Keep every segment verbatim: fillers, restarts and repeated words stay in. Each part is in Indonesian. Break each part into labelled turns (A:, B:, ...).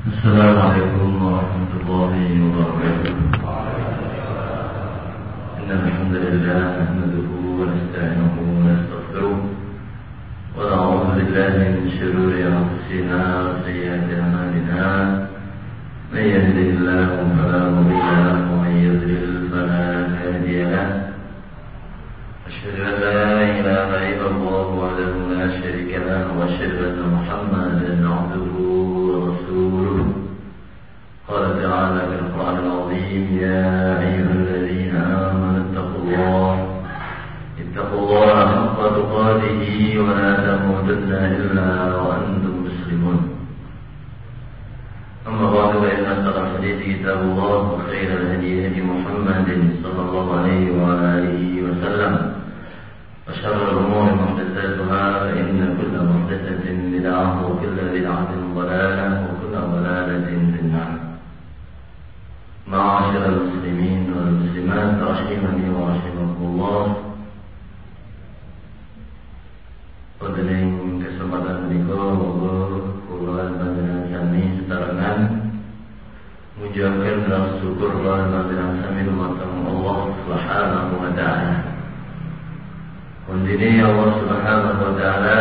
A: Assalamualaikum warahmatullahi wabarakatuh. Innal hamdalillah nahmaduhu wa nasta'inuhu wa nastaghfiruh wa na'udzu billahi min shururi anfusina wa sayyiati a'malina. May yahdihillahu fala mudilla lahu wa may yudlil fala hadiya lahu. Asyhadu an la ilaha illallah wahdahu la syarika lahu wa asyhadu anna Muhammadan 'abduhu قال تعالى في القرآن العظيم يا أيها الذين آمنوا اتقوا الله اتقوا الله حق تقاته ولا تموتن إلا وأنتم مسلمون. أما بعد فإن أصدق الحديث كتاب الله وخير الهدي هدي محمد صلى الله عليه وعلى آله وسلم وشر الأمور محدثاتها فإن كل محدثة بدعة وكل بدعة ضلالة وكل ضلالة في النار. Ma'asyiral muslimin wal muslimat rahimani wa rahimakumullah. Pada kesempatan menika monggo kula panjenengan sami sesarengan mujiaken dan syukur kula panjenengan sami dumateng Allah Subhanahu wa taala. Kondine Allah Subhanahu wa taala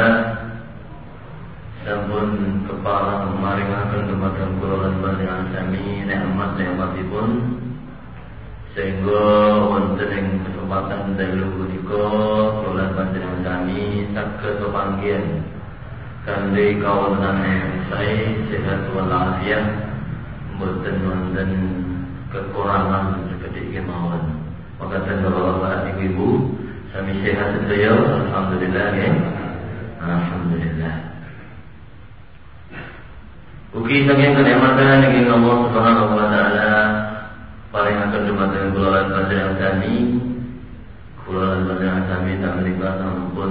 A: sampun keparang maringaken dumateng kula lan panjenengan sami nikmat-nikmatipun sehingga wonten ing kesempatan dalu punika kula lan panjenengan sami saged pepanggihan kanthi kawontenan sae sehat walafiat mboten wonten kekurangan sekedhik kemawon. Makaten bapak-bapak ibu-ibu sami sehat sedaya alhamdulillah ya. Alhamdulillah. Ugi saking kenikmatan ingkang Allah Subhanahu wa taala paringaken dumateng kula lan panjenengan sami. Kula lan panjenengan sami tamrika sampun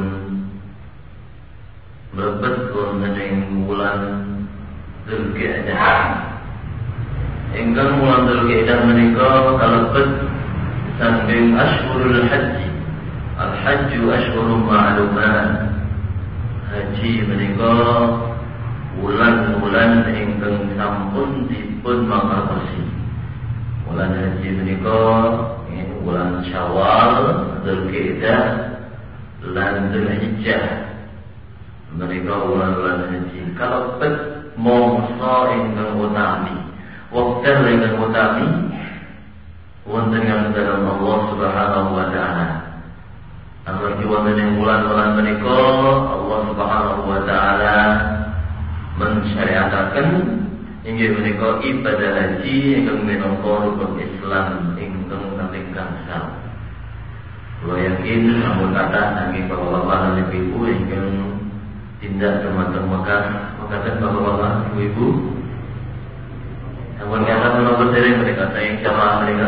A: mlebet wonten ing wulan Dzulqa'dah. Ingkang wulan Dzulqa'dah menika kalebet saking Ashhurul Haji. Al-Hajju ashhurun ma'lumat. Haji menika bulan-bulan ingkang sampun dipun mangertosi. Bulan haji menika bulan Syawal, Dzulqa'dah lan Dzulhijjah. Menika bulan-bulan haji. Kalebet mangsa ingkang utami, wekdal ingkang utami wonten ing dalem Allah Subhanahu wa taala. Amargi wonten ing bulan-bulan menika Allah Subhanahu wa taala mensyariataken inggih menika ibadah haji ingkang minangka rukun Islam ingkang kaping gangsal. Kula yakin sampun kathah saking bapak-bapak lan ibu-ibu ingkang tindak dumateng Mekah, mekaten bapak-bapak ibu-ibu. Sampun kathah menapa dereng menika saking jamaah menika?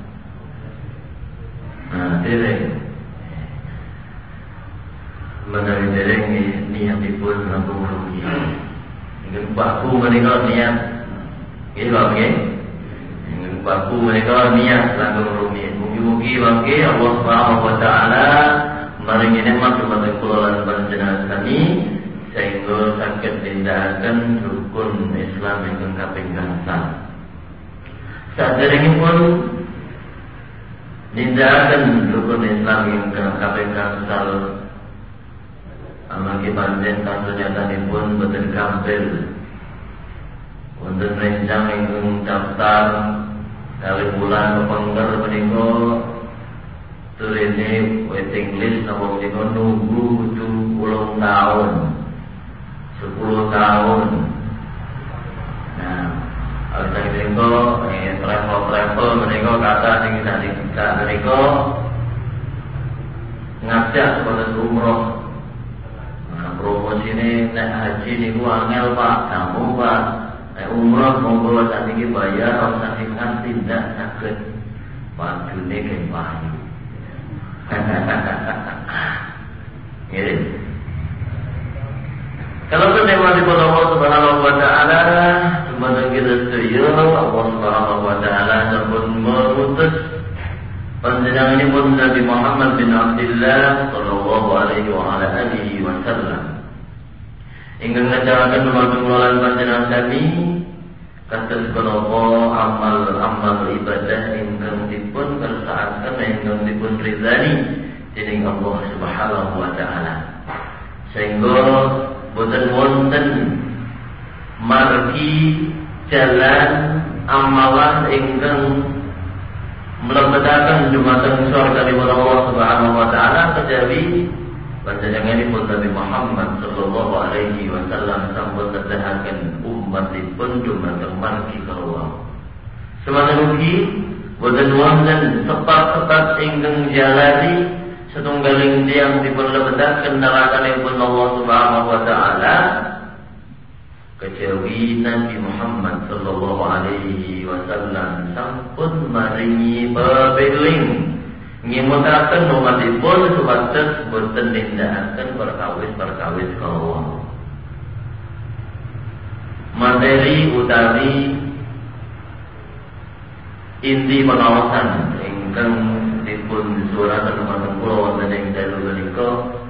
A: Nah, dereng. Menawi dereng niatipun langkung rugi. Ingin baku menika niat, ini bangke. Ingin baku menika niat langkung rumit. Mugi-mugi bangke Allah Subhanahu wa taala maringi nikmat dumateng kula lan panjenengan sami sehingga saged nindakaken rukun Islam ingkang kaping gangsal. Saderengipun nindakaken rukun Islam ingkang kaping gangsal amargi panjen kasunyatan boten gampil. Wonten rencang ingkang daftar kali bulan pepengker menika turine waiting list napa menika nunggu sepuluh tahun. sepuluh tahun. Nah, alasan menika eh travel-travel menika kata sing sadika menika ngajak supaya umroh. Promosi ini nek haji niku angel Pak, kamu Pak. Nek umroh monggo sakniki bayar ora singkat tindak saged wajune kempah. Nggih. Kalau nikmat dipun Allah Subhanahu wa taala, dumateng kita sedaya Allah Subhanahu wa taala sampun mengutus panjenenganipun Nabi Muhammad bin Abdullah sallallahu alaihi wa ala alihi wasallam ingkang ngajaraken dumateng kula panjenengan sami kados menapa amal-amal ibadah ingkang dipun kersakaken ingkang dipun ridani dening Allah Subhanahu wa taala. Sehingga boten wonten margi jalan amalan ingkang mlebetaken dumateng swarga Allah Subhanahu wa taala kejawi panjenenganipun Nabi Muhammad sallallahu alaihi wasallam sampun nedahaken umatipun dumateng margi Allah. Semanten ugi boten wonten sepat-sepat ingkang jalari setunggaling tiyang dipun lebetaken nerakanipun Allah Subhanahu wa taala kejawi Nabi Muhammad sallallahu alaihi wasallam sampun maringi pebeling ngimutaken umatipun supados boten nindakaken perkawis-perkawis kawula. Materi utawi inti pengawasan ingkang dipun surataken dumateng kula wonten ing dalu menika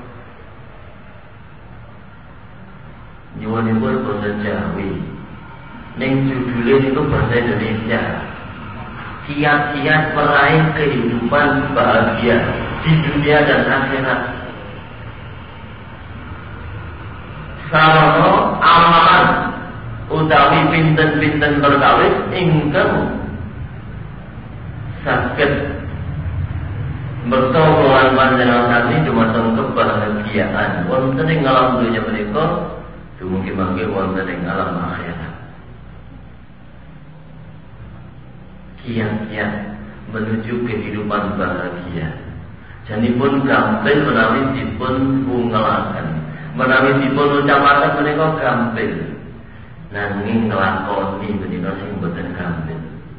A: nyuwunipun basa Jawi. Ning judule niku bahasa Indonesia. Kiat-kiat meraih kehidupan bahagia di dunia dan akhirat. Sarana amalan utawi pinten-pinten perkawis ingkang saged bertemu kaliyan panjenengan sami dumateng kebahagiaan wonten ing alam dunya menika dumugi-mugi wonten ing alam akhirat. Kiat-kiat menuju kehidupan bahagia. Janipun gampil menawi dipun bungelaken, menawi dipun ucapaken menika gampil. Nanging nglakoni menika sing boten gampil.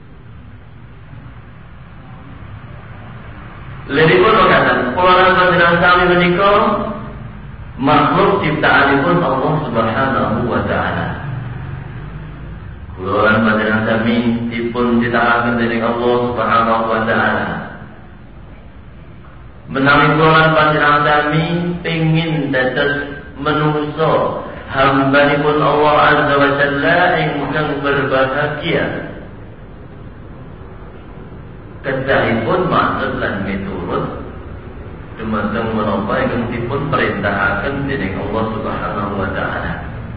A: Liripun mekaten, kula panjenengan sami menika makhluk ciptaanipun Allah Subhanahu wa taala. Kula panjenengan sami dipun ciptakaken dening Allah Subhanahu wa taala. Menawi kula panjenengan sami pengin dados manungsa hambanipun Allah Azza wa Jalla ingkang berbahagia, kedahipun maksud lan miturut dumateng menapa ingkang dipun perintahaken dening Allah Subhanahu wa taala.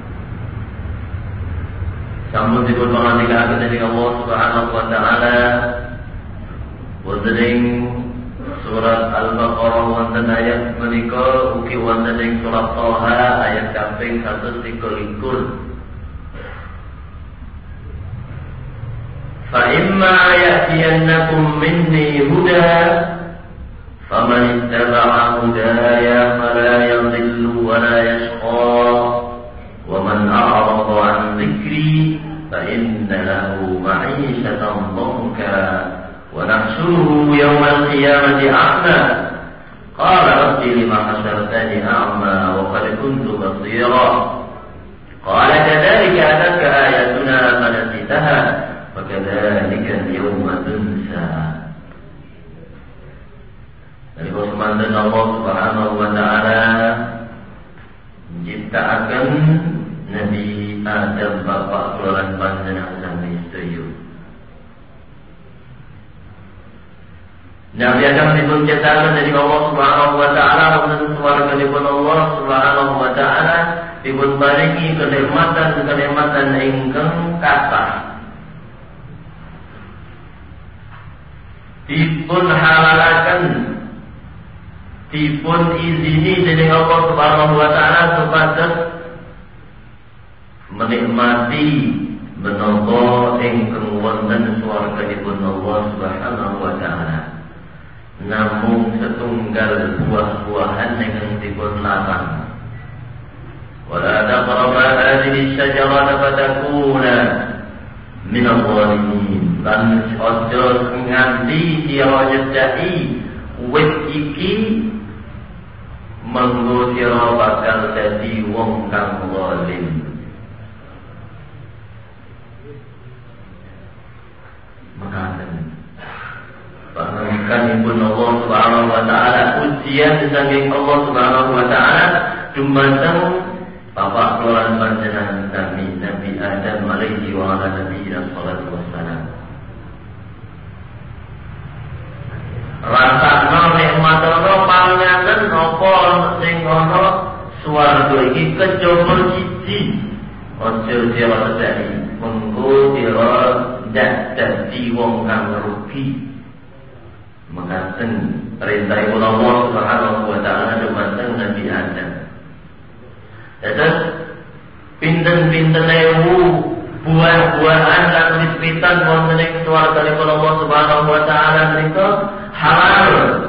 A: Sampun dipun pangandikaken dening Allah Subhanahu wa taala wonten ing surat Al-Baqarah wonten ayat menika ugi wonten ing surat Thaha ayat kaping seratus tiga likur. Fa imma ya'tiyannakum minni huda faman ittaba'a hudaya fala yadhillu wa la yashqa wa man a'rada 'an dhikri fa inna lahu ma'ishatan dhanka wa nahshuruhu yawmal qiyamati a'ma qala rabbi lima hashartani a'ma wa qad kuntu basira qala kadzalika atatka ayatuna fanasitaha wa kadzalika al-yawma tunsa. Dari semanten Allah Subhanahu wa taala menciptakan Nabi Adam bapak keluaran panjenengan sami sedaya. Nabi Adam dipun ciptakan dari Allah Subhanahu wa taala wonten swarganipun Allah Subhanahu wa taala dipun paringi kenikmatan-kenikmatan ingkang kathah. Dipun halalaken, dipun izini dening Allah Subhanahu wa taala supados menikmati menapa ingkang wonten swarganipun Allah Subhanahu wa taala. Namung setunggal buah-buahan ingkang dipun larang. Wala taqrabu hadhihi asy-syajarata fatakuna min adh-dhalimin. Lan aja nganti sira nyedhaki wit iki mengko sira bakal dadi wong kang zalim. Makaten pangandikanipun Allah Subhanahu wa taala ujian saking Allah Subhanahu wa taala dumateng Bapak keluaran panjenengan Nabi Nabi Adam alaihi wa ala nabiyina shallallahu wassalam. Rasakno nikmatono panganan apa sing ana swarga iki kejaba siji. Aja dhewe tedaki mengko dhewe ndak dadi wong kang rugi. Mekaten perintah Allah Subhanahu wa taala dumateng Nabi Adam. Terus pinten-pinten ewu buah-buahan lan wit-witan wonten ing swarganipun Allah Subhanahu wa taala menika halal.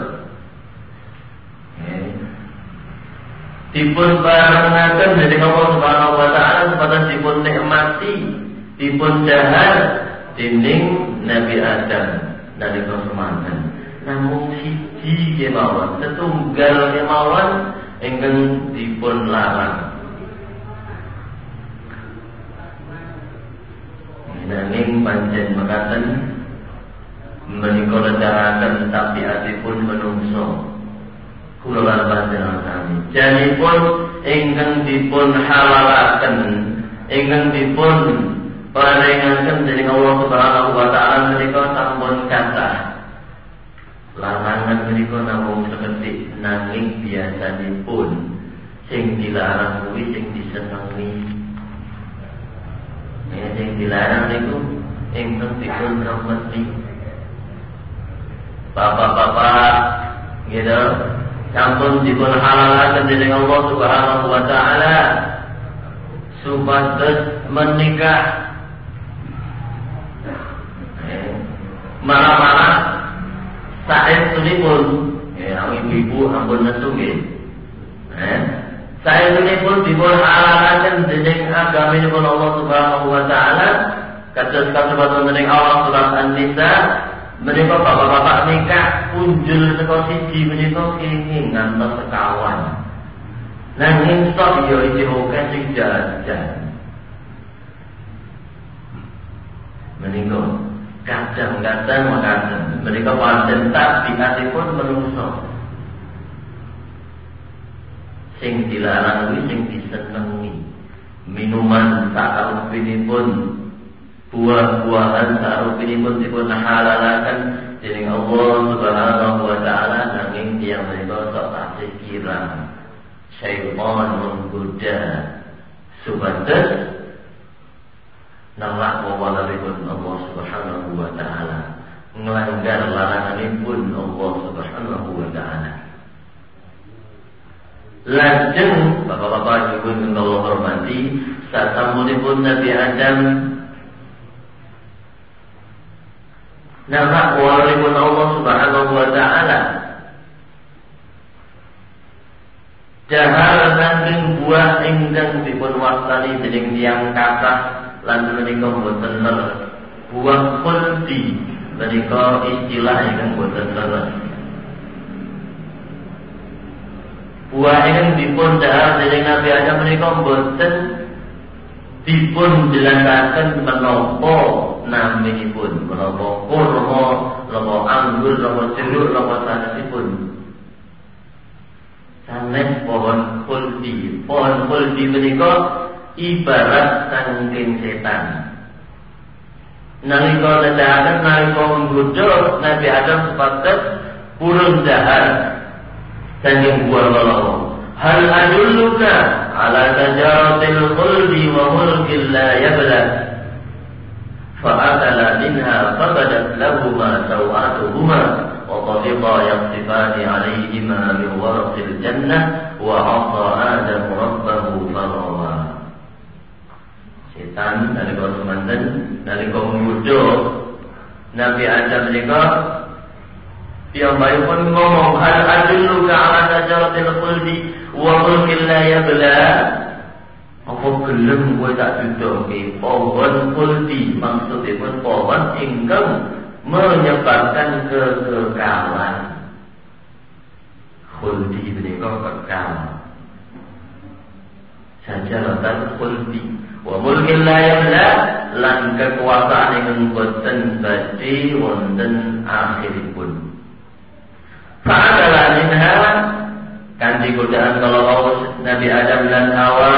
A: Dipun barengaken dening Allah Subhanahu wa taala supados dipun nikmati, dipun dahar dening Nabi Adam nalika semanten. Namung siji kemawon, setunggal kemawon ingkang dipun larang. Nanging pancen mekaten menika nedharaken tabiatipun manungsa. Kula lan panjenengan sami. Janipun ingkang dipun halalaken, ingkang dipun paringaken dening Allah Subhanahu wa taala menika sampun kathah. Larangan menika namung seketik nanging biasanipun sing dilarang kuwi sing disenengi. Ya, yang dilarang itu ingkang dipun rahmati. Bapak-bapak gitu sampun dipun halalaken dening Allah Subhanahu wa taala supados menikah. Malah-malah saestu-pun ya ibu-ibu ampun nesu nggih. Eh Saya ini pun dipun halalaken dening agamanipun Allah Subhanahu wa taala kados kasebut dening Allah surat An-Nisa menika bapak-bapak nikah punjul saka siji menika kenging ngantos sekawan. Nanging sok ya isih akeh sing jajan. Menika kadang-kadang mekaten menika pancen tabiatipun manungsa. Sing dilarang kuwi sing disenengi. Minuman sakarupinipun, buah-buahan sakarupinipun dipun halalaken dening Allah Subhanahu wa taala nanging tiyang menika sok tasih kirang. Syaitan menggoda supados nolak wawalanipun Allah Subhanahu wa taala, nglanggar laranganipun Allah Subhanahu wa taala. Lajeng bapak-bapak ibu yang Allah hormati, sasampunipun Nabi Adam nolak wawalanipun Allah Subhanahu wa taala, dahar saking buah ingkang dipun wastani dening tiyang kathah lan menika boten leres. Buah khuldi menika istilah ingkang boten leres. Buah ingkang dipun dahar dening Nabi Adam menika boten dipun jelasaken menapa naminipun, menapa kurma, menapa anggur, menapa jeruk, menapa sanesipun. Sanes pohon khuldi. Pohon khuldi menika ibarat sangking setan. Nalika nedahaken nalika nggodha Nabi Adam supados purun dahar sangking buah lalawa. Hal adulluka ala sajaratil khuldi wa mulkin la yabla. Fa'akala minha fabadat lahuma sawatuhuma wa tafiqa yaqtifani alayhima min warqil jannah wa 'asa Adam rabbahu faghawa. Setan nalika semanten nalika nggodha Nabi Adam menika piyambakipun ngomong hal adulluka ala sajaratil khuldi wa mulkin la yabla. Apa gelem kowe tak dudoke pohon khuldi, maksudipun pohon ingkang menyebabkan kekekalan. Khuldi menika kekal. Sajaratul khuldi wa mulkin la yabla lan kekuasaan ingkang boten badhe wonten akhiripun. Fa'ala minha kanthi godaan kalau Nabi Adam dan Hawa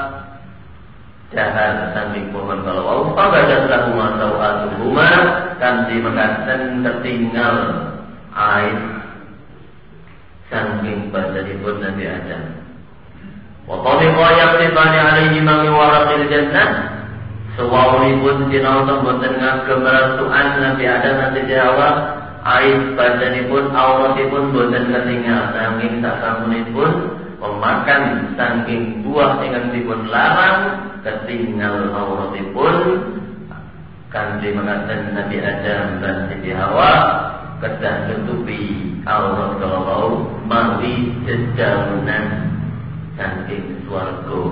A: jahat samping pohon kalau wau pabadat lahuma sawatuhuma kanthi mekaten ketinggal aib samping badanipun Nabi Adam. Wa tabiqa yaqtifani alaihi ma min waraqil jannah sawawipun sinau boten ngagem rasukan Nabi Adam lan Hawa aib badanipun auratipun boten ketinggal nanging sasampunipun memakan saking buah ingkang dipun larang ketinggal auratipun kanthi mekaten Nabi Adam dan Siti Hawa kedah nutupi aurat kalau mawi jejaunan saking swarga.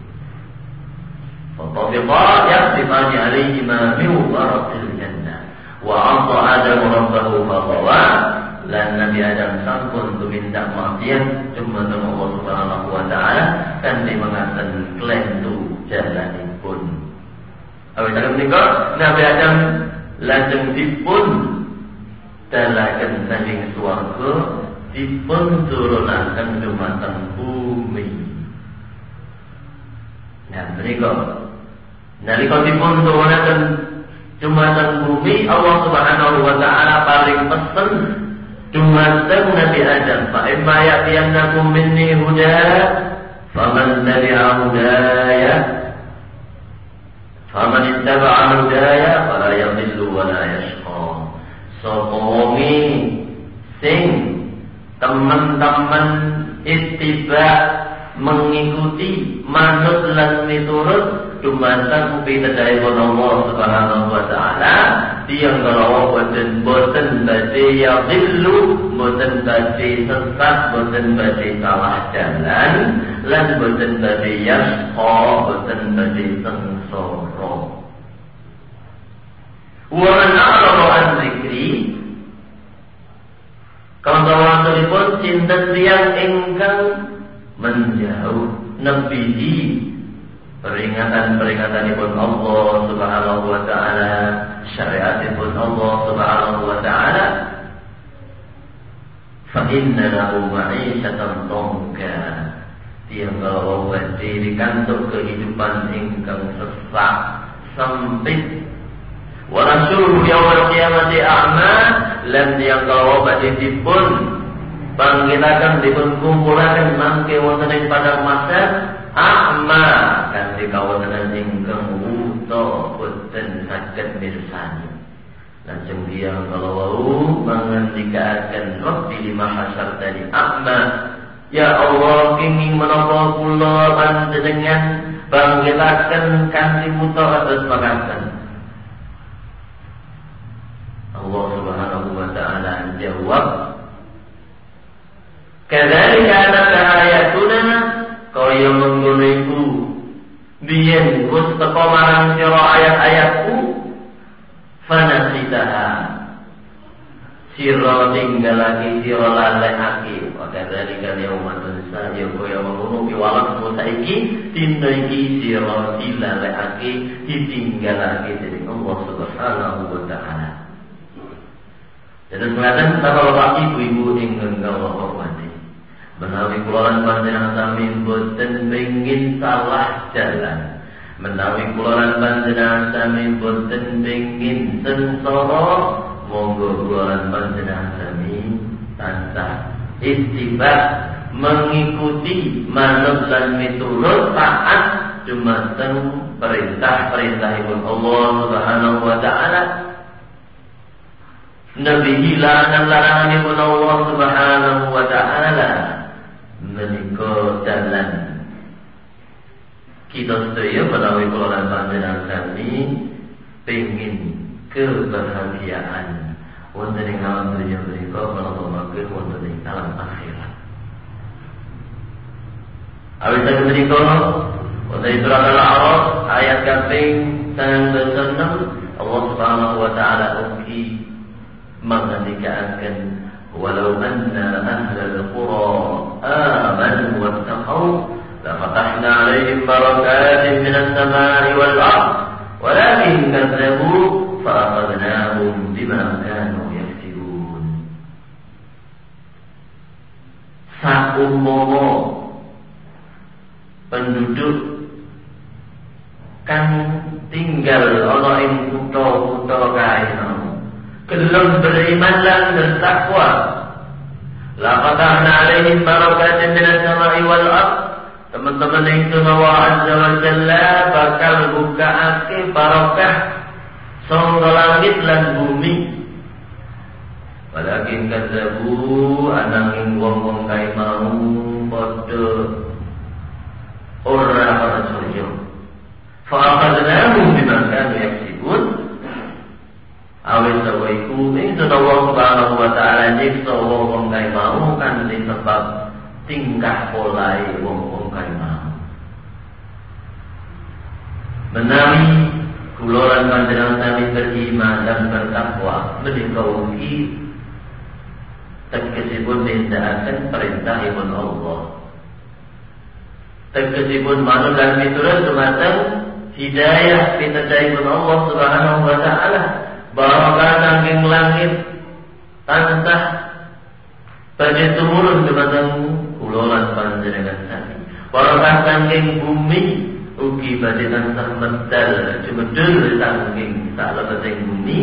A: Fatabiqa yaqtifani alaihi ma min waraqil jannah wa anta Adam rabbahu faqawa lan Nabi Adam sampun tumindak maksiat cuma dengan Allah Subhanahu wa taala kanthi mekaten klentu jalanipun. Awit menika Nabi Adam lajeng dipun dalaken saking swarga dipun turunaken dumateng bumi. Nah menika nalika dipun turunaken dumateng bumi Allah Subhanahu wa taala paring pesen dumateng Nabi Adam, fa imma ya'tiyannakum minni huda faman tabi'a hudaya faman ittaba'a hudaya fala yadhillu wa la yashqa. Sapa wonge sing teman-teman ittiba mengikuti manut lan miturut dumateng pitahdipun Allah Subhanahu wa taala tiyang kalawa boten boten badhe yadhillu boten badhe sesat boten badhe salah jalan lan boten badhe yasqa boten badhe sengsara. Wa man a'rada an dzikri kawanipun cinten tiyang ingkang menjauh nebihi peringatan-peringatanipun Allah Subhanahu wa taala, syariatipun Allah Subhanahu wa taala, fa inna lahu ma'isyatan dhanka. Tiyang kalau badhe dikantuk kehidupan ingkang sesak sempit. Wa rasuluhu yaumil qiyamati a'ma lan tiyang kalau badhe dipun bangkitaken dipun kumpulaken mangke wonten ing padang mahsyar a'ma kanthi kawontenan ingkang wuta boten saged mirsani. Lajeng tiyang kalawau mangandikaken Rabbi lima hasyartani a'ma, ya Allah kenging menapa kula panjenengan bangkitaken kanthi wuta atus makaten. Allah Subhanahu wa taala jawab, kadzalika ataka ayatuna kaya mengkono iku biyen wis teka marang sira ayat-ayatku fanasitaha sira tinggalake sira lalekake kadzalika yaumatun saya kaya mengkono piwalak saiki dina iki sira dilalekake ditinggalake dening Allah Subhanahu wa taala. Dan mengatakan bapak-bapak ibu-ibu ingkang kula hormati, menawi kula lan panjenengan sami boten pengin salah jalan, menawi kula lan panjenengan sami boten pengin sengsara, monggo kula lan panjenengan sami tansah ittiba mengikuti manut lan miturut taat dumateng perintah-perintahipun Allah Subhanahu wa taala. Nabi larangan-laranganipun Allah Subhanahu wa taala menika dalan kita sedaya menawi kula lan panjenengan sami pengin kebahagiaan wonten ing alam dunya menika menapa mangke wonten ing alam akhirat. Awit saking menika wonten ing surat Al-A'raf ayat kaping sangang dasa enam Allah Subhanahu wa taala ugi mengandikaken walau anna ahlal qura amanu wattaqau la fatahna 'alaihim barakatin minas samai wal ardh walakin kadzabu fa akhadnahum bima kanu yaksibun. umpama penduduk kan tinggal ana ing kutha-kutha kae mau gelem beriman lan bertakwa la fatahna alaihim barakatin minas sama'i wal ardh. Teman-teman yang Allah Azza wa Jalla bakal bukaake barakah sangka langit lan bumi. Walakin kadzabu ananging wong-wong kae mau padha ora percaya. Fa akhadnahum bima kanu yaksibun. Awis sawaiku ingsun Allah Subhanahu wa taala nyiksa wong-wong kae mau kan disebab tingkah polai wong-wong kae mau. Menawi kula lan panjenengan sami beriman dan bertakwa menika ugi tegesipun nindakaken perintahipun Allah. Tegesipun manut lan miturut dumateng hidayah pitadhaipun Allah Subhanahu wa taala. Barakah saking langit tansah badhe tumurun dumateng kula lan panjenengan sami. Barakah saking bumi ugi badhe tansah medal jumedul saking salebeteng bumi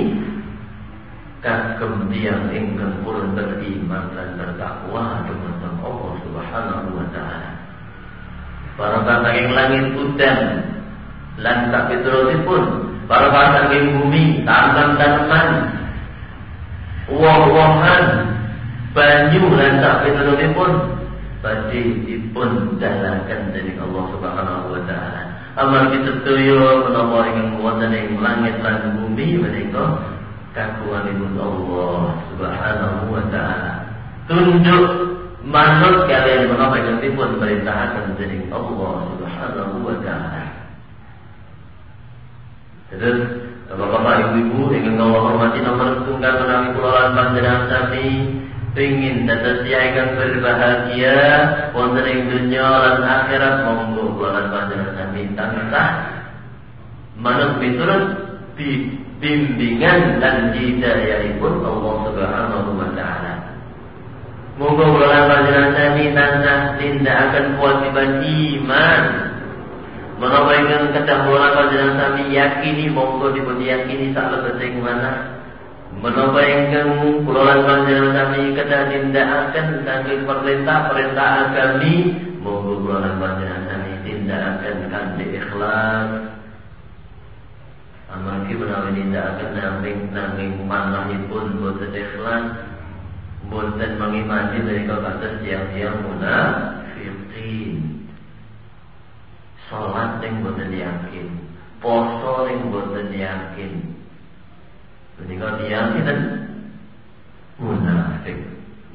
A: kagem tiyang ingkang purun beriman lan bertakwa dumateng Allah Subhanahu wa taala. Barakah saking langit udan lan kapiturutipun, barakah saking bumi tanam-tanaman, woh-wohan, banyu lan kapiturutipun badhe dipun dalaken dening Allah Subhanahu wa taala. Amal sedaya menapa ingkang wonten ing langit lan bumi menika kagunganipun Allah Subhanahu wa taala. Tunduk manut kalian menapa ingkang dipun perintahaken dening Allah Subhanahu wa taala. Terus Bapak-bapak, ibu-ibu ingkang kula hormati nomor setunggal menawi kula lan panjenengan sami pengin dados ingkang berbahagia wonten ing dunya lan akhirat, monggo kula lan panjenengan sami tansah manut miturut bimbingan dan hidayahipun Allah Subhanahu wa taala. Monggo kula lan panjenengan sami tansah tindakaken kewajiban iman. Menapa ingkang kedah kula panjenengan sami yakini, monggo dipun yakini salebeteng manah. Menapa ingkang kula lan panjenengan sami kedah tindakaken saking perintah-perintah agami, monggo kula lan panjenengan sami tindakaken kanthi ikhlas. Amargi menawi tindakaken nanging nanging manahipun boten ikhlas, boten mangimani menika kados tiyang-tiyang munafiqin. Salat ning boten yakin, poso ning boten yakin. Menika tiyang sinten? Munafik.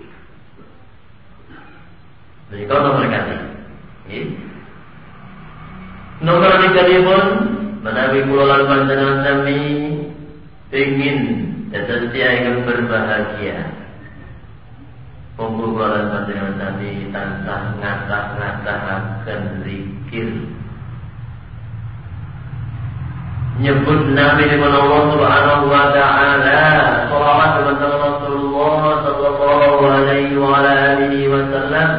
A: Menika nomor kali. Nggih. Nomor kalipun menawi kula lan panjenengan sami ingin dados tiyang berbahagia. Monggo kula lan panjenengan sami tansah ngatah-ngatahaken zikir. Nyebut Nabi dengan Allah Subhanahu wa taala, salawat kepada Rasulullah sallallahu alaihi wa alihi wasallam.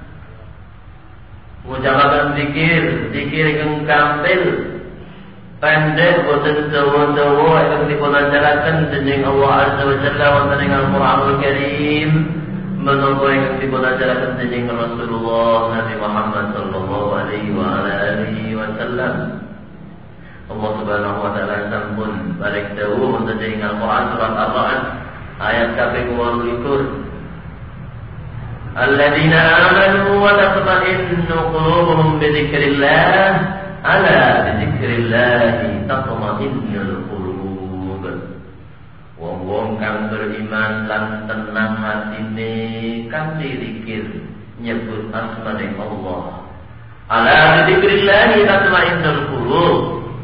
A: Ucapan zikir, zikir kang kampil, pendek boten dawa-dawa ingkang dipun ajaraken dening Allah Azza wa Jalla wonten ing Al-Qur'anul Karim, menapa ingkang dipun ajaraken dening Rasulullah Nabi Muhammad sallallahu alaihi wa alihi wasallam. Allah Subhanahu wa taala sampun balik dawuh wonten ing Al-Qur'an surat Ar-Ra'd ayat kaping dua puluh. Alladzina amanu wa tatma'innu qulubuhum bi dzikrillah, ala bi dzikrillah tatma'innul qulub. Wong-wong kang beriman lan tenang hatine kanthi zikir nyebut asmane Allah. Ala bi dzikrillah tatma'innul qulub.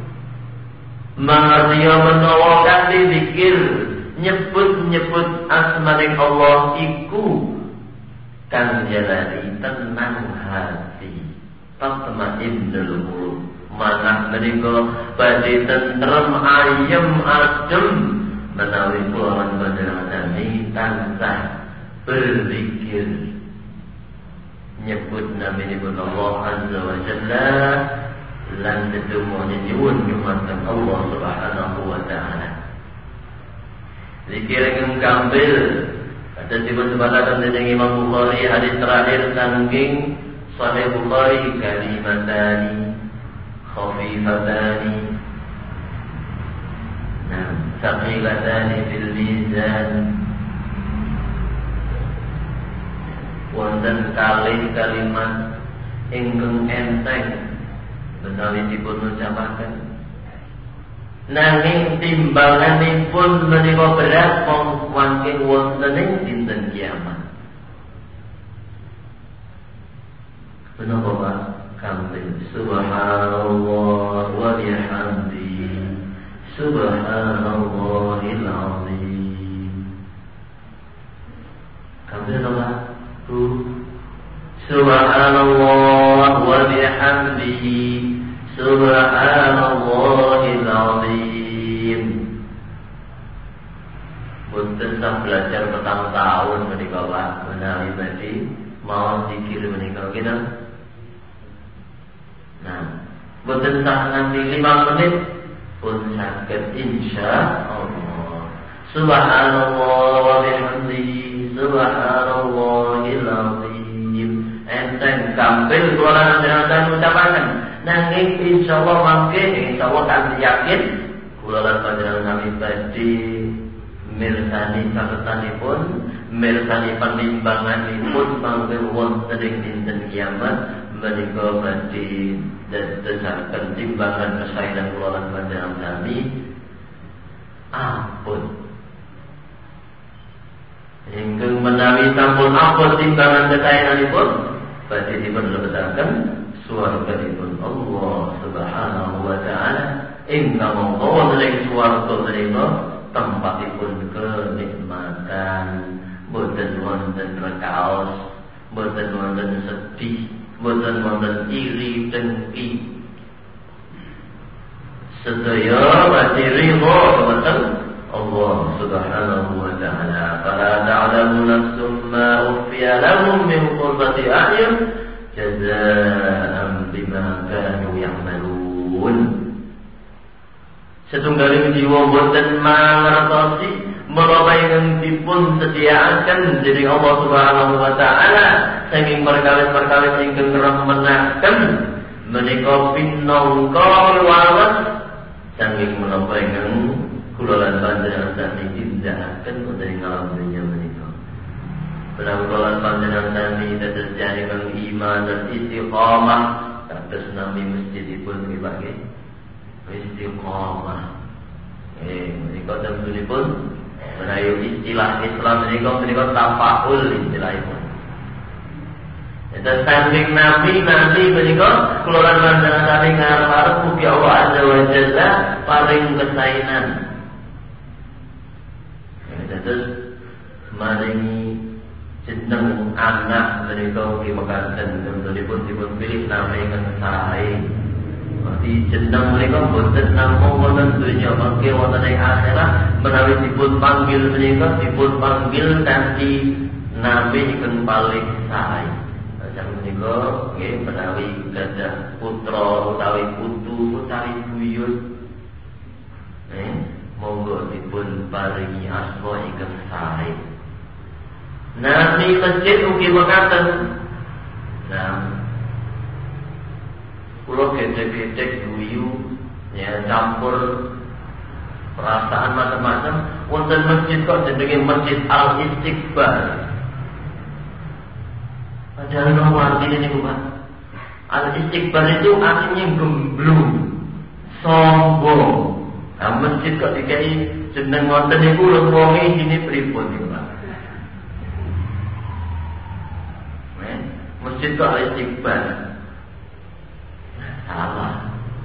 A: Maria menawa kanthi zikir nyebut-nyebut asmane Allah iku kang jalari tenang hati, tatmainnul qulub. Manah menika badhe tentrem ayem adem menawi kula lan panjenengan sami tansah berzikir. nyebut nabi nyebut Allah azza wa jalla lan ketemu nyuwun dumateng Allah subhanahu wa ta'ala. Zikir yang kambil ada disebutkan dengan Imam Bukhari hadis terakhir saking Sahih Bukhari, kalimatani khafifatani nah thaqilatani fil mizan. Wonten kalih kalimat ingkang enteng menawi dipun ucapaken nanging timbanganipun menika berat wangking wonten ing dinten kiamat. Menapa Pak? Kambil subhanallah wa bihamdihi subhanallahil azim. Kambil apa? Subhanallah wa bihamdihi subhanallahil azim. Boten sah belajar petang tahun menika Pak menawi badhe mau zikir menika kita. Nah, boten sah nganti lima menit pun saged insyaallah. Subhanallah wa bihamdihi subhanallahil azim. Enteng gampil kula njenengan ucapaken. Nanging insyaallah mangke insyaallah kan yakin kula lan panjenengan sami badhe mirsani catetanipun, mirsani panimbanganipun mangke wonten ing dinten kiamat menika badhe dadosaken timbangan kesaenan kula lan panjenengan sami ampun. Hingga menawi sampun ampun timbangan kesaenanipun badhe dipun lebetaken swarganipun Allah subhanahu wa ta'ala. Ingkang mongko wonten ing swarga menika tempatipun kenikmatan, boten wonten rekaos, boten wonten sedih, boten wonten iri dengki. Sedaya badhe ridho dumateng Allah subhanahu wa ta'ala. Fala ta'lamu nafsum ma ukhfiya lahum min qurrati a'yun jazaa'an bima kanu ya'malun. Setunggaling jiwa boten mangertosi menapa ingkang dipun sediaaken dening Allah Subhanahu wa taala saking perkawis-perkawis ingkang remenaken menika pinangka walas saking menapa ingkang kula lan panjenengan sami tindakaken wonten ing alam dunya menika. Menawi kula lan panjenengan sami dados jaringan iman dan istiqamah kados nami masjidipun nggih istiqamah. Eh, menika tentunipun menawi istilah Islam menika menika tafaul istilahipun. Eta saking nabi nanti menika kula lan panjenengan sami ngarep-arep mugi Allah azza wa jalla paring kesainan. Terus maringi jeneng anak menika ugi mekaten tentunipun dipun pilih nama ingkang sae. Di jeneng menika boten namung wonten donya mangke wonten ing akhirat menawi dipun panggil menika dipun panggil kanthi nama ingkang paling sae. Sajak menika nggih menawi gadah putra utawi putu utawi buyut. Eh monggo dipun paringi asma ingkang sae. Nami masjid ugi mekaten. Nah, kula gedhe-gedhe guyu ya campur perasaan macam-macam wonten masjid kok jenenge Masjid Al Istiqbal. Padahal nopo artine niku Pak? Al Istiqbal itu artinya gemblung, sombong. Nah, masjid kok dikai jeneng wonten niku lho wonge isine pripun niku Pak? Eh, masjid kok Al Istiqbal. Salah.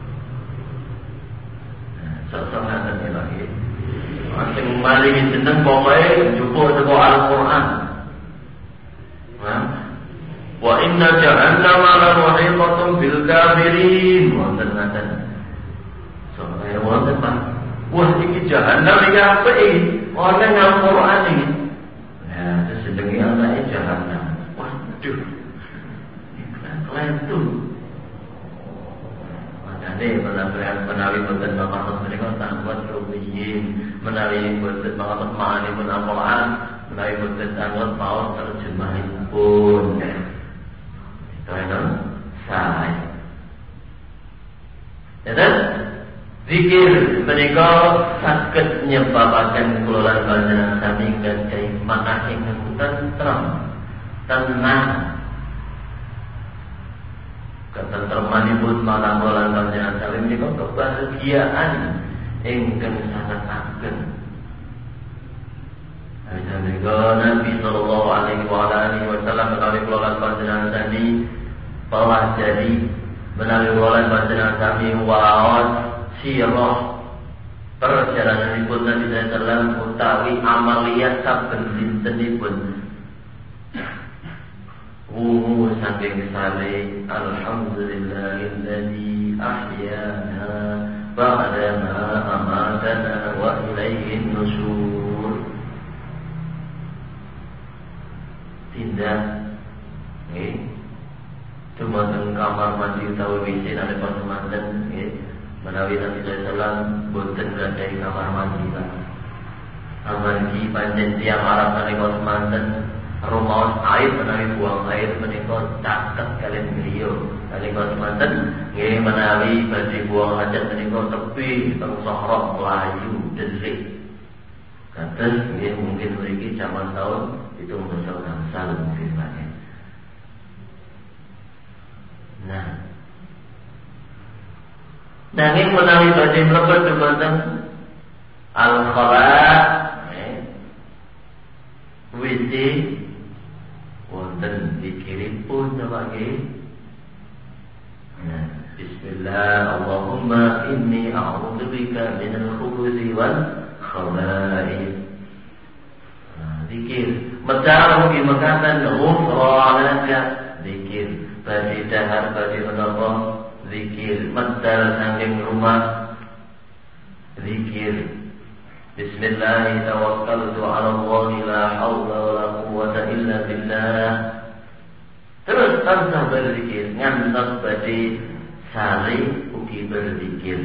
A: Nah, sosok ngaten lagi. Sing maringi jeneng pokoke njupuk teko Al-Qur'an. Nah, wa inna jahannama la muhitatun bil kafirin. Wonten ngaten. Soale wonten Pak. Wah iki jahannam iki apa iki? Wonten Al-Qur'an iki. Nah, terus jenenge anake jahannam. Waduh. itu. Makanya menawi menawi boten maqamat menika tanggot rumiyin, menawi boten maqamat ma'anipun Al-Qur'an, menawi boten tanggot maos terjemahipun. Itu ana sae. Ya, zikir menika saged nyebabaken kula lan panjenengan sami gadhahi manah ingkang tentrem, tenang. Ketentremanipun manah kula lan panjenengan sami menika kebahagiaan ingkang sangat ageng. Nabi sallallahu alaihi wasallam menawi kula lan panjenengan sami telah jadi menawi kula lan panjenengan sami waos sirah perjalananipun Nabi sallallahu alaihi wasallam utawi amaliyat saben dintenipun. Wuhu saking sale alhamdulillahilladzi ahyana ba'da ma amatana wa ilaihin nusyur. Tindak nggih dumateng kamar mandi utawi W C nalika semanten nggih menawi Nabi sallallahu alaihi wasallam boten gadhahi kamar mandi Pak. Amargi pancen tiyang Arab nalika semanten rumaos air menawi buang air menika caket kalian beliau. Nalika semanten nggih menawi badhe buang hajat menika tepi teng sahara mlayu delik. Kados nggih mungkin mriki zaman tahun itu masa gangsal mungkin Pak. Nah, nanging menawi badhe mlebet dumateng al-khala eh W C wonten dikiripun napa nggih. Nah, bismillah Allahumma inni a'udzubika minal khubuthi wal khaba'ith. Nah, zikir medal mugi mekaten ghufranaka zikir badhe dahar badhe menapa zikir medal saking rumah zikir bismillah tawakkaltu 'ala Allah la haula wala quwwata illa billah. Terus tansah berzikir ngantos badhe sare ugi berzikir.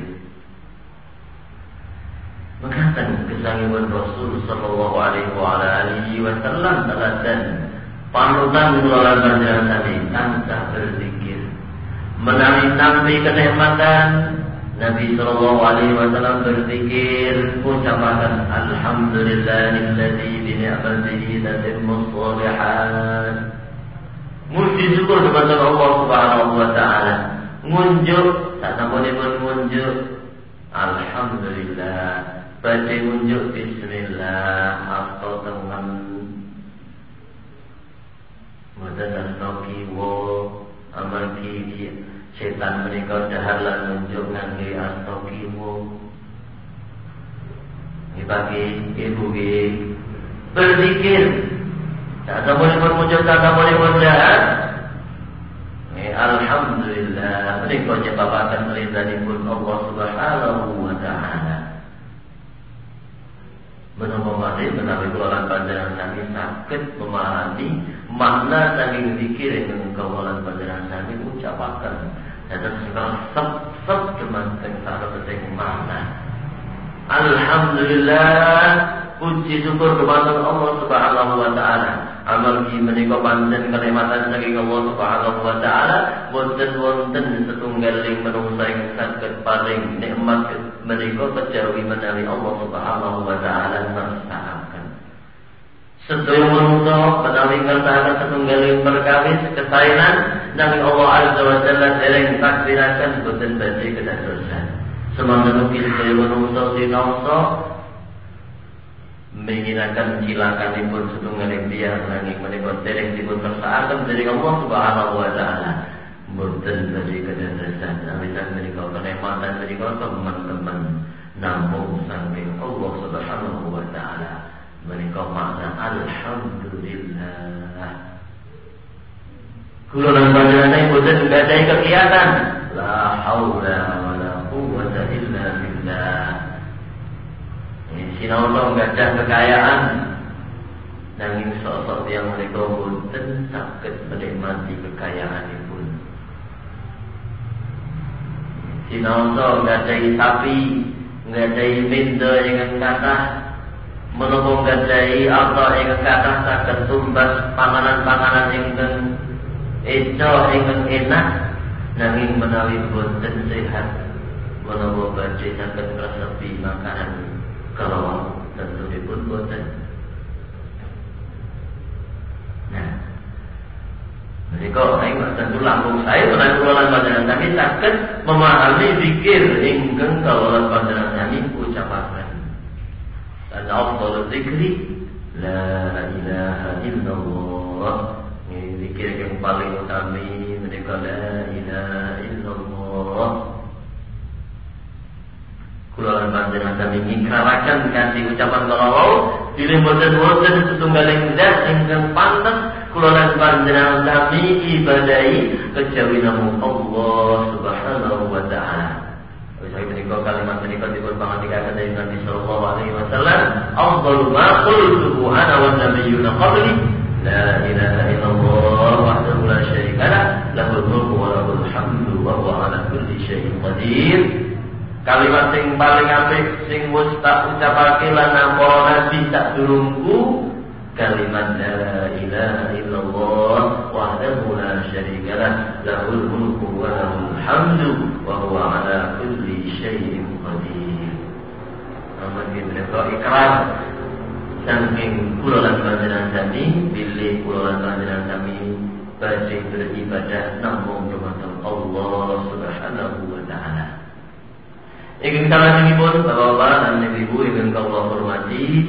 A: Mekaten gesangipun Rasul sallallahu alaihi wa alihi wasallam teladan panutan kula lan panjenengan sami tansah berzikir. Menawi nampi kenikmatan Nabi sallallahu alaihi wasallam berzikir ucapan alhamdulillahilladzi bi ni'matihi tatimmu shalihat. Muji syukur kepada Allah Subhanahu wa taala. Ngunjuk sasampunipun ngunjuk alhamdulillah, badhe ngunjuk bismillah atau tengen mboten ana kiwa amargi setan menika dahar lan nunjuk ngangge astaghfiru. Iki bagi ibu nggih berzikir. Tak boleh bermunjuk, tak boleh berdahar. Eh, alhamdulillah menika nyebabaken ridhanipun Allah Subhanahu wa taala. Menapa malih menawi kula lan panjenengan sami saged memahami makna saking zikir ingkang kula lan panjenengan sami ucapaken. Dan sekarang sep-sep dumateng sarebeting makna. Alhamdulillah puji syukur kepada Allah Subhanahu wa taala. Amargi menika pancen kenikmatan saking Allah Subhanahu wa taala, boten wonten setunggaling manungsa ingkang saged paring nikmat menika kejawi menawi Allah Subhanahu wa taala ngersakaken. Sedaya manungsa menawi ngersakaken setunggaling perkawis kesaenan nanging Allah Azza wa Jalla dereng takdiraken boten badhe kedadosan. Semangga ugi sedaya manungsa sinaosa menginakan cilakanipun setunggaling tiyang nanging menika dereng dipun kersakaken dening Allah Subhanahu wa taala. Boten badhe kedadosan awitan menika kenikmatan menika teman-teman namung saking Allah Subhanahu wa taala. Menika makna alhamdulillah. Kula lan panjenengan boten gadhahi kegiatan la haula wala quwwata illa billah. Sinau gadah kekayaan nanging sosok yang menika boten saged menikmati kekayaanipun. Sinoso nggadahi sapi, nggadahi menda ingkang kathah, menapa nggadahi harta ingkang kathah saged tumbas panganan-panganan ingkang eco ingkang enak, nanging menawi boten sehat, menapa badhe saged ngresepi makanan kelawau tentunipun boten. Nah, mereka saya tentu langsung saya menawi kula panjenengan kami saged memahami zikir ingkang kula panjenengan kami ucapaken. Dan afdhalul zikri la ilaha illallah. Ini zikir yang paling utami menika la ilaha illallah. Kula panjenengan kami ngikraraken kanthi ucapan kalawau bilih boten-boten setunggaling zat ingkang pantes kula lan panjenengan kami ibadahi kejawi namung Allah Subhanahu wa taala. Saya menika kalimat menika dipun pangandikaken dening Nabi sallallahu alaihi wasallam, afdhalu ma qultu ana wan nabiyyuna qabli la ilaha illallah wahdahu la syarika lah lahul mulku wa lahul hamdu wa huwa ala kulli syai'in qadir. Kalimat sing paling apik sing wis tak ucapake lan para nabi sak durungku kalimat la ilaha illallah wahdahu la syarika lah lahul mulku wa lahul hamdu wa huwa ala kulli syai'in qadir. Amun kita ikrar saking kula lan panjenengan kami bilih kula lan panjenengan kami badhe beribadah namung dumateng Allah Subhanahu wa taala. Ingin salajengipun Bapak-bapak dan Ibu ingkang kula hormati,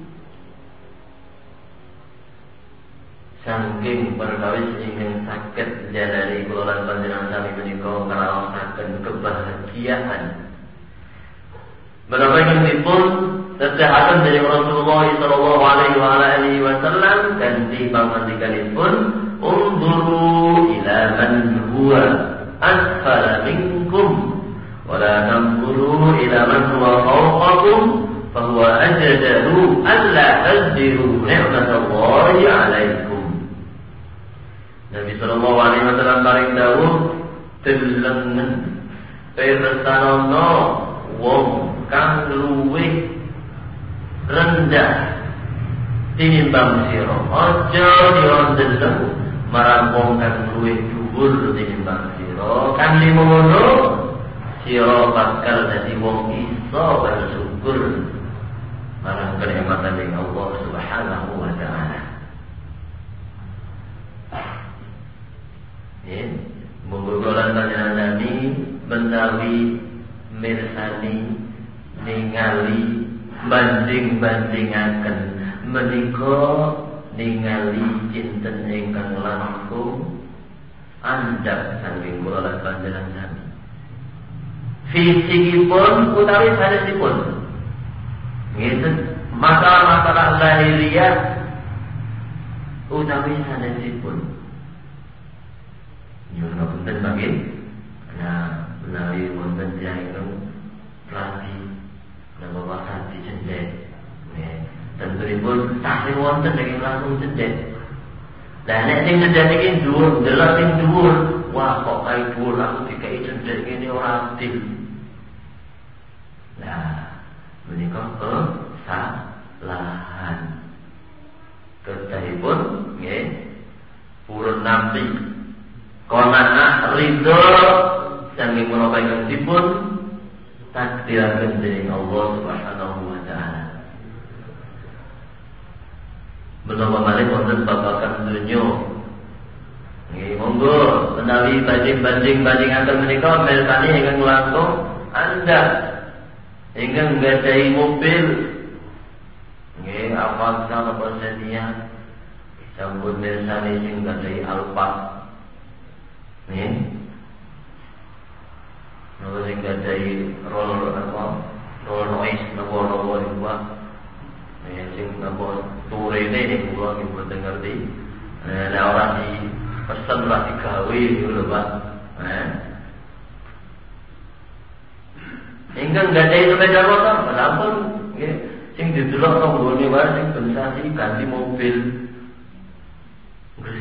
A: saking perkawis ingkang saged jalari kula lan panjenengan sami menika ngraosaken kebahagiaan. Menapa ingkang dipun tedahaken dari Rasulullah sallallahu alaihi wasallam kanthi pangandikanipun unzuru ila man huwa asfala minkum wala tanzuru ila man huwa fawqakum fahuwa ajdaru alla tazdiru ni'matallahi 'alaikum. Nabi sallallahu alaihi wasallam paring dawuh delengen pirsanono wong kang luwih rendah tinimbang sira, aja diondheleng marang wong kang luwih dhuwur tinimbang sira. Kanthi ngono sira bakal dadi wong iso bersyukur marang kenikmatan dari Allah Subhanahu wa taala. Ya, monggo-monggo panjenengan menawi mirsani ningali banding-bandingaken menika ningali cinten ingkang langkung andhap saking kula lan panjenengan sami. Fisikipun utawi sanesipun. Ngeten masalah-masalah lahiriah utawi sanesipun. Nyuwun ngapunten mangke. Nah, menawi wonten tiyang ingkang lagi napa hati cendet. Nggih, tentunipun tasih wonten ingkang langsung cendet. Lah nek sing cendet iki dhuwur, delok sing dhuwur, wah kok kae dhuwur aku dikai cendet ngene ora adil. Nah, menika kesalahan. Kedahipun nggih purun nampi qanaah ridho saking menapa ingkang dipun takdiraken dening Allah Subhanahu wa taala. Menapa malih wonten babagan donya. Nggih, monggo menawi banding-banding-bandingaken menika mirsani ingkang langkung andhap ingkang nggadahi mobil nggih Avanza napa Xenia sampun mirsani sing nggadahi Alphard nggih napa sing nggadahi Rolls apa Rolls Royce napa napa iku nggih sing napa turene niku kula mboten ngerti nek ora di pesen ora digawe niku lho Pak. Eh Ingkang nggadahi sepeda motor, sampun nggih sing didelok tanggane wae sing bensasi ganti mobil.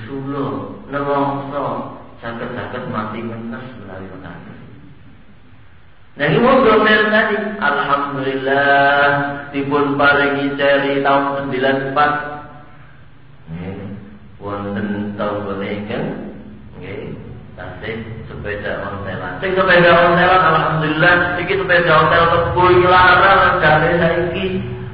A: Gresula nemongso saged-saged mati ngenes menawi mekaten. Nah ini mau tadi, alhamdulillah dipun paringi seri tahun sembilan puluh empat. Nggih, wonten tahun puniki nggih tasih sepeda ontelan. Sing sepeda ontelan alhamdulillah iki sepeda ontel kebo iki larang gale saiki.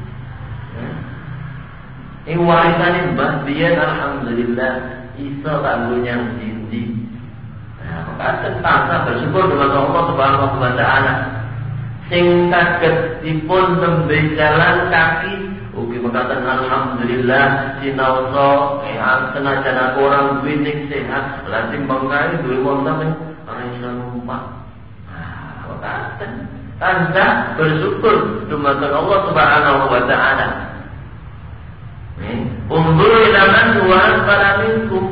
A: Ini warisan mbah biyen alhamdulillah iso kanggo nyang dindi. Nah, katen tansah bersyukur kepada Allah Subhanahu wa taala. Sing saged dipun nembe jalan kaki ugi mekaten alhamdulillah sinaosa ya senajan orang duwe ning sehat lan timbang kae duwe wong sampe ora iso numpak. Nah, katen tansah bersyukur kepada Allah Subhanahu wa taala. Undur ilaman tuan para minkum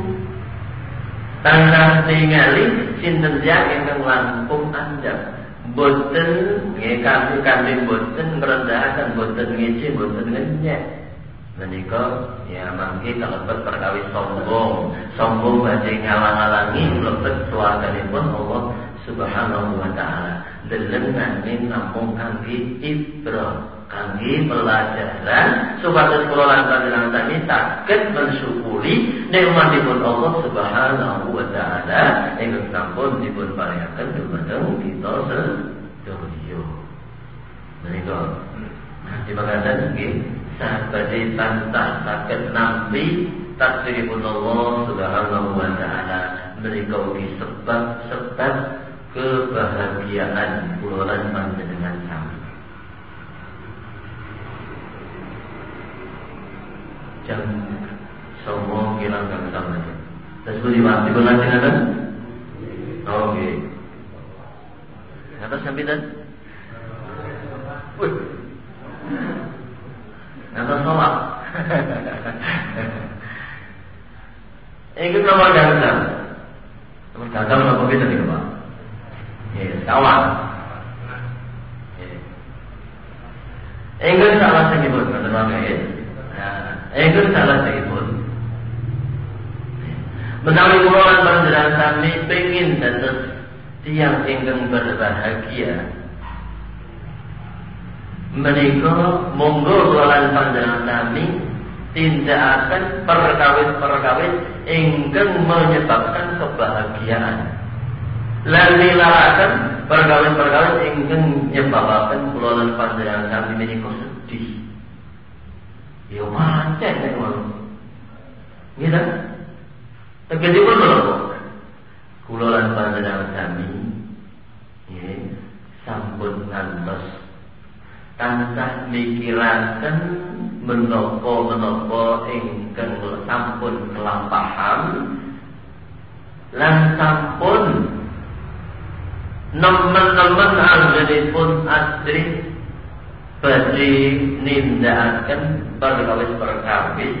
A: tanah tingali sinten yang ingkang langkung andap boten nggih kami kami boten merendahkan boten ngece boten ngenyek menika ya mangke kalebet perkawis sombong sombong badhe ngalang-alangi mlebet swarganipun Allah Subhanahu wa taala delengan namung kangge ibrah kangge pelajaran supados kula lan panjenengan sami saged mensyukuri nikmatipun Allah Subhanahu wa taala ingkang sampun dipun paringaken dumateng kita sedaya. Menika dipakaten nggih sabade tansah saged nampi takdiripun Allah Subhanahu wa taala menika ugi sebab-sebab kebahagiaan kula lan panjenengan sami. Jam semua kira kami sama saja. Tersebut dimana? Diberi kan? Oke. Atas sampitan. Wih. Atas sholat. Ini nomor gagal. Nomor gagal apa beda nih Pak? Ya, kawan. Ini salah sih buat teman-teman ya. Itu salah satu. Menawi kula lan panjenengan sami pengin dados tiyang ingkang berbahagia. Menika monggo kula lan panjenengan sami tindakaken perkawis-perkawis ingkang menyebabkan kebahagiaan. Lan nilaraken perkawis-perkawis ingkang nyebabaken kula lan panjenengan sami menika sedih. Ya pancen nek ngono. Nggih ta? Tegesipun lho. Kula lan panjenengan sami nggih sampun ngantos tansah mikiraken menapa-menapa ingkang sampun kelampahan lan sampun nemen-nemen anggenipun asri badhe nindakaken perkawis-perkawis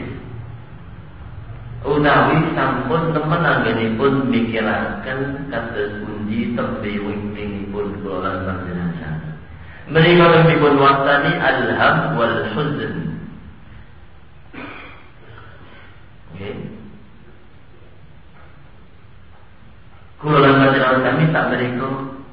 A: utawi sampun temen anggenipun mikiraken kados pundi tembe wingkingipun kula lan panjenengan. Menika dipun wastani alham wal huzn. Nggih. Kula lan panjenengan kami sak menika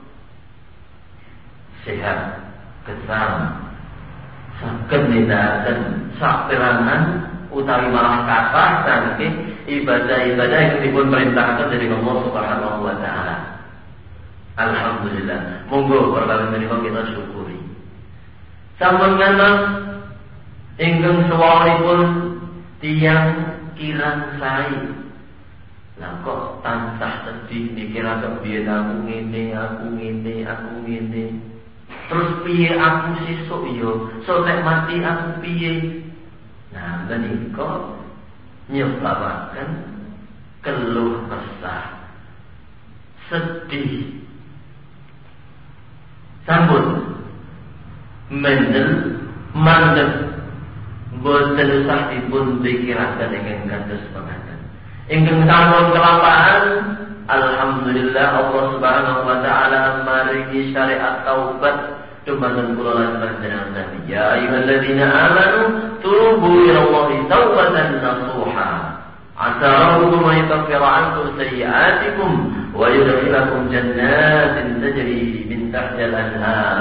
A: sehat, kesal, saged nindakaken saperangan utawi malah kathah saking ibadah-ibadah yang dipun perintahkan dari Allah Subhanahu wa taala. Alhamdulillah. Monggo perkawis menika kita syukuri. Sampun ngantos ingkang suwaripun tiyang kirang sae. Lah kok tansah sedih mikiraken biyen aku ngene, aku ngene, aku ngene. Terus piye aku sesuk yo? So nek mati aku piye? Nah, menika nyebabaken keluh kesah, sedih. Sampun mendel mandeg boten usah dipun pikiraken ingkang kados mekaten. Ingkang sampun kelampahan, alhamdulillah Allah Subhanahu wa taala maringi syariat taubat dumateng kula lan panjenengan sami. Ya ayyuhalladzina amanu tubu ila Allahi taubatan nasuha. Asa rabbukum an yukaffira ankum sayyi'atikum wa yudkhilukum jannatin tajri min tahtiha al-anhar.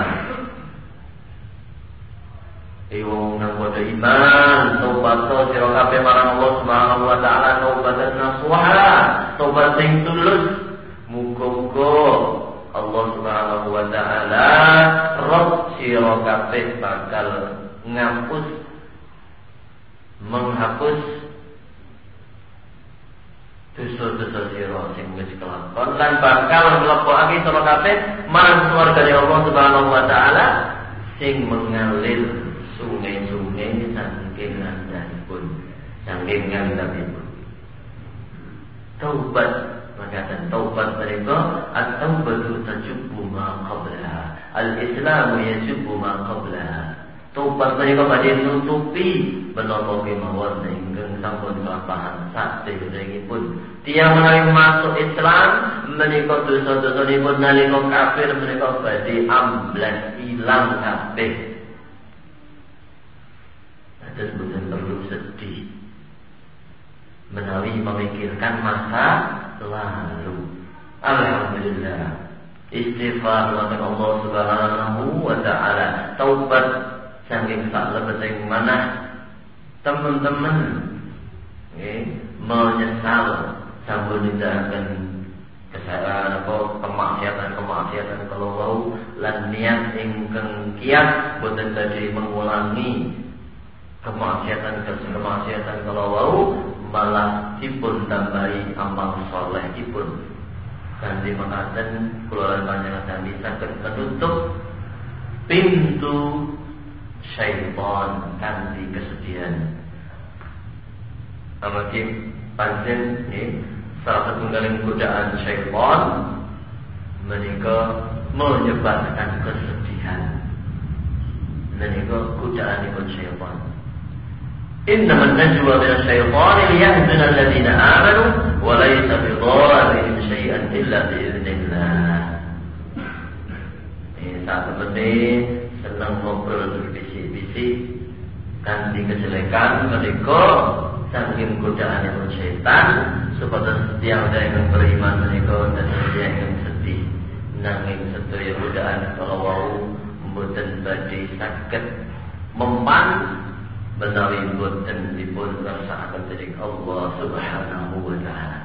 A: Iwong nang padha iman, tobat sira kabeh marang Allah Subhanahu wa taala, taubatan nasuha, tobat sing tulus. Muga-muga Allah Subhanahu wa taala roh sira kabeh bakal ngapus menghapus dosa-dosa sira sing wis kelakon lan bakal mlebokake sira kabeh marang swargane Allah Subhanahu wa taala sing mengalir sungai-sungai saking ngandhanipun, saking ngandhanipun. Taubat, maka taubat mereka at-taubatu tajubbu ma qablaha. Al-Islamu yajubbu ma qablaha. Taubat mereka badhe nutupi menapa kemawon ingkang sampun kelampahan sadèrèngipun. Tiyang menawi masuk Islam menika dosa-dosanipun nalika kafir menika badhe amblas ilang kabeh. Dan bukan perlu sedih menawi memikirkan masa lalu. Alhamdulillah, istighfar kepada Allah Subhanahu wa taala, taubat saking salebeteng manah teman-teman nggih menyesal sampun nindakaken kesalahan apa kemaksiatan-kemaksiatan kalau wau lan niat ingkang kiat boten badhe mengulangi kemaksiatan kemaksiatan kalau wau malah dipun tambahi amal saleh dipun kanthi mekaten kula lan panjenengan sami saged menutup pintu syaitan kanthi kesedihan. Amargi pancen nggih salah satunggaling godaan syaitan menika menyebabkan kesedihan. Menika godaanipun syaitan. Innaman najwa min asy-syaitani liyahzuna alladziina aamanu wa laysa bidarrihim syai'an illa bi'iznillah. Ini sahabat senang ngobrol berbisik-bisik kanthi kejelekan mereka saking godaanipun syaitan supaya setiap yang beriman mereka dan setiap yang sedih nanging sedaya godaan kalau wau mboten badhe saged mempan menawi boten dipun rasakaken dening Allah Subhanahu wa taala.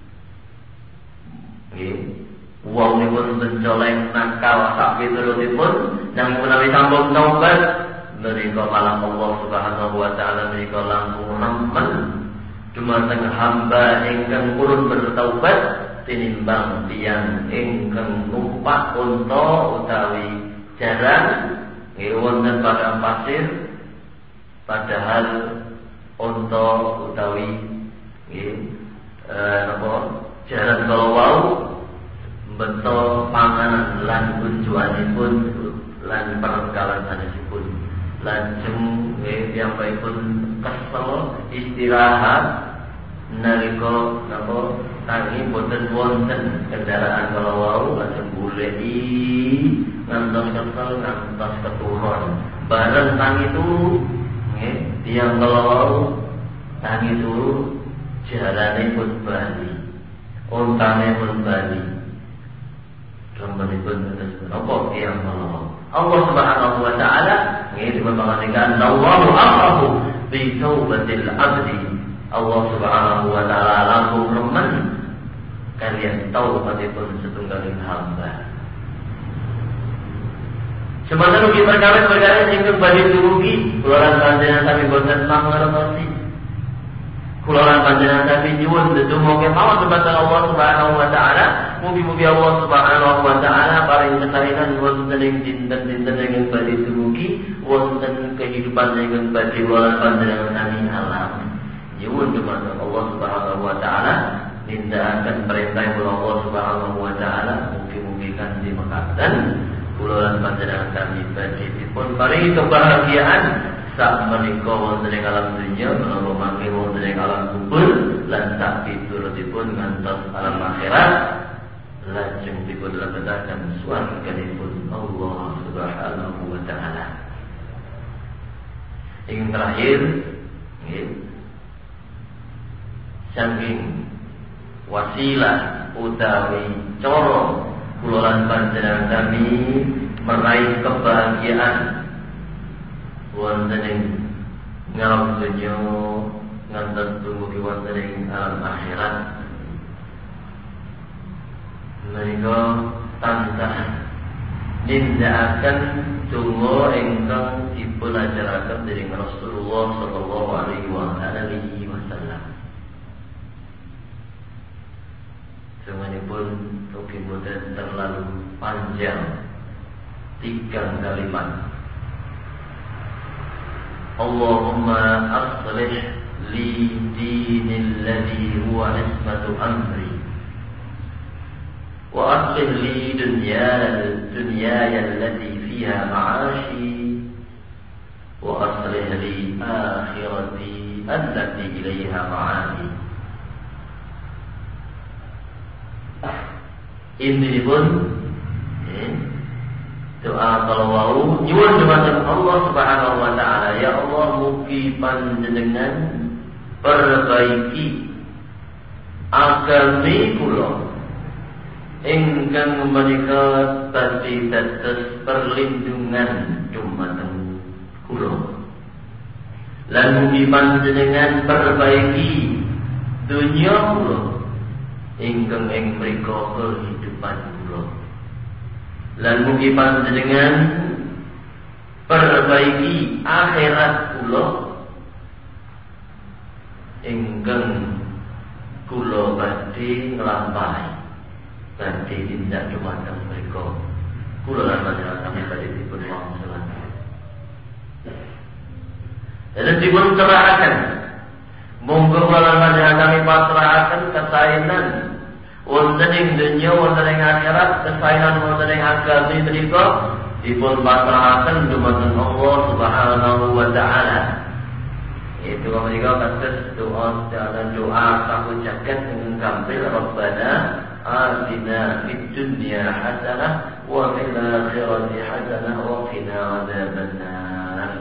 A: Nggih, wong nipun mencoleng nakal sak piturutipun nang menawi sampun taubat menika malah Allah Subhanahu wa taala menika langkung remen dumateng hamba ingkang purun bertaubat tinimbang tiyang ingkang numpak unta utawi jaran nggih wonten padang pasir. Padahal unta utawi nggih eh napa jaran kala wau beto panganan lan kunjuanipun lan perkalan sanesipun lajeng nggih piyambakipun kesel istirahat nalika napa tangi boten wonten kendaraan kala wau lajeng goleki ngantos kesel ngantos keturun bareng tangi turu. Tiang kalau tangi turu jalane pun bali, ontane pun bali. Kembali pun terus apa tiang kalau Allah Subhanahu wa taala ini mengatakan Allahu aqrabu bi taubatil abdi. Allah Subhanahu wa taala langsung remen kalian taubatipun setunggaling hamba. Sementara rugi perkara-perkara yang kembali rugi, keluaran panjenengan tapi boten mangertosi. Keluaran panjenengan tapi nyuwun ndedonga kemawon dumateng Allah Subhanahu wa taala, mugi-mugi Allah Subhanahu wa taala paring kesarinan wonten ing dinten-dinten ingkang badhe rugi, wonten kehidupan ingkang badhe keluaran panjenengan sami alam. Nyuwun dumateng Allah Subhanahu wa taala nindakaken perintah Allah Subhanahu wa taala, mugi-mugi kanthi mekaten kula panjenengan kami badhe dipun paringi kebahagiaan sak menika wonten ing alam dunya menawa mangke wonten ing alam kubur lan sak piturutipun ngantos alam akhirat lajeng dipun lebetaken swarganipun Allah Subhanahu wa taala. Ing terakhir nggih saking wasilah utawi coro kula lan panjenengan sami meraih kebahagiaan wonten ing ngalam dunya ngantos dumugi wonten ing alam akhirat. Menika tansah nindakaken donga ingkang dipun ajaraken dening Rasulullah sallallahu alaihi wasallam. Semuanya rugi boten terlalu panjang, tiga kalimat. Allahumma aslih li dinil ladzi huwa ismatu amri wa aslih li dunyaya dunyaya allati fiha ma'ashi wa aslih li akhirati allati ilaiha ma'adi. Ini pun eh, doa kalau wau nyuwun dumateng Allah Subhanahu wa taala, ya Allah mugi panjenengan perbaiki agami kula ingkang menika tadi dados perlindungan dumateng kula, lan mugi panjenengan perbaiki dunya kula ingkang ing mrika kehidupan kula, lan mugi panjenengan perbaiki akhirat kula ingkang kula badhe nglampahi badhe tindak dumateng mrika kula lan panjenengan sami badhe dipun wangsulan. Dan dipun cerahaken monggo kula panjenengan sami pasrahaken kesainan wonten ing dunya wonten ing akhirat, kesainan wonten ing agami menika dipun pasrahaken dumateng Allah Subhanahu wa taala. Itu menika kados doa dan doa sahur jagat dengan gampil Rabbana atina fid dunya hasanah wa fil akhirati hasanah wa qina adzabannar.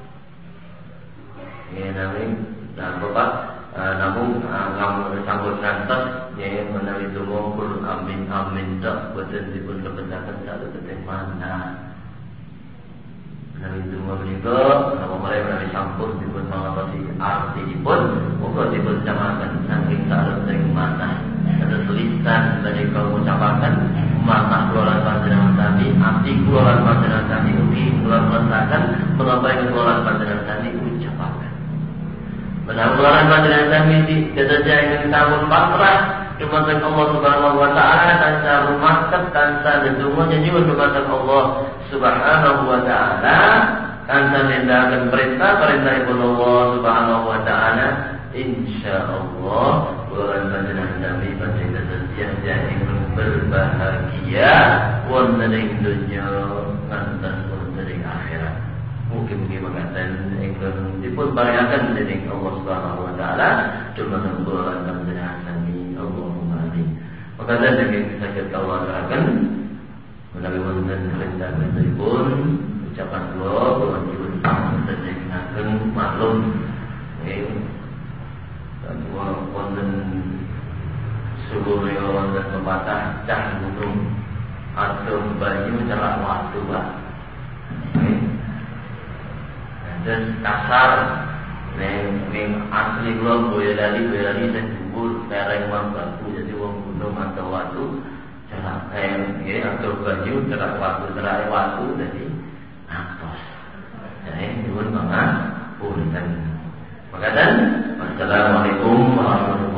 A: Ya amin. Nah, Bapak namun ngamun sambut ngantos ya menawi donga kul amin amin tok boten dipun kependakan satu detik mana. Menawi donga menika napa mare menawi sampun dipun mangertosi artinipun uga dipun camaken saking saking mana. Ada tulisan menika ngucapaken manah kula lan panjenengan sami ati kula lan panjenengan sami ugi kula lesaken menapa ing kula lan panjenengan sami ucapaken. Menawaran panjenengan sami kedaja ingkang sampun pasrah dumateng Allah Subhanahu wa taala tansah rumaket tansah ndedonga nyuwun dumateng Allah Subhanahu wa taala tansah nindakaken perintah-perintahipun Allah Subhanahu wa taala, insyaallah kula panjenengan sami badhe kedaja ingkang berbahagia wonten ing donya ngantos wonten ing akhirat. Mungkin-mungkin mengatakan ingkang dipun paringaken dening Allah Subhanahu wa taala dumateng kula lan panjenengan sami, Allahumma amin. Maka dene saged kawula aturaken menawi wonten perintah-perintahipun ucapan kula kula nyuwun panjenengan maklum nggih. Dan wonten suhu wonten pepatah cah gunung adoh banyu cerak watu, Pak. Dan kasar neng neng asli kula Boyolali Boyolali sing dhuwur lereng batu, jadi wong gunung atau watu cerak eh nggih atau banyu cerak watu cerak watu jadi atos. Jadi nyuwun pangapunten. Makaten, wassalamualaikum warahmatullahi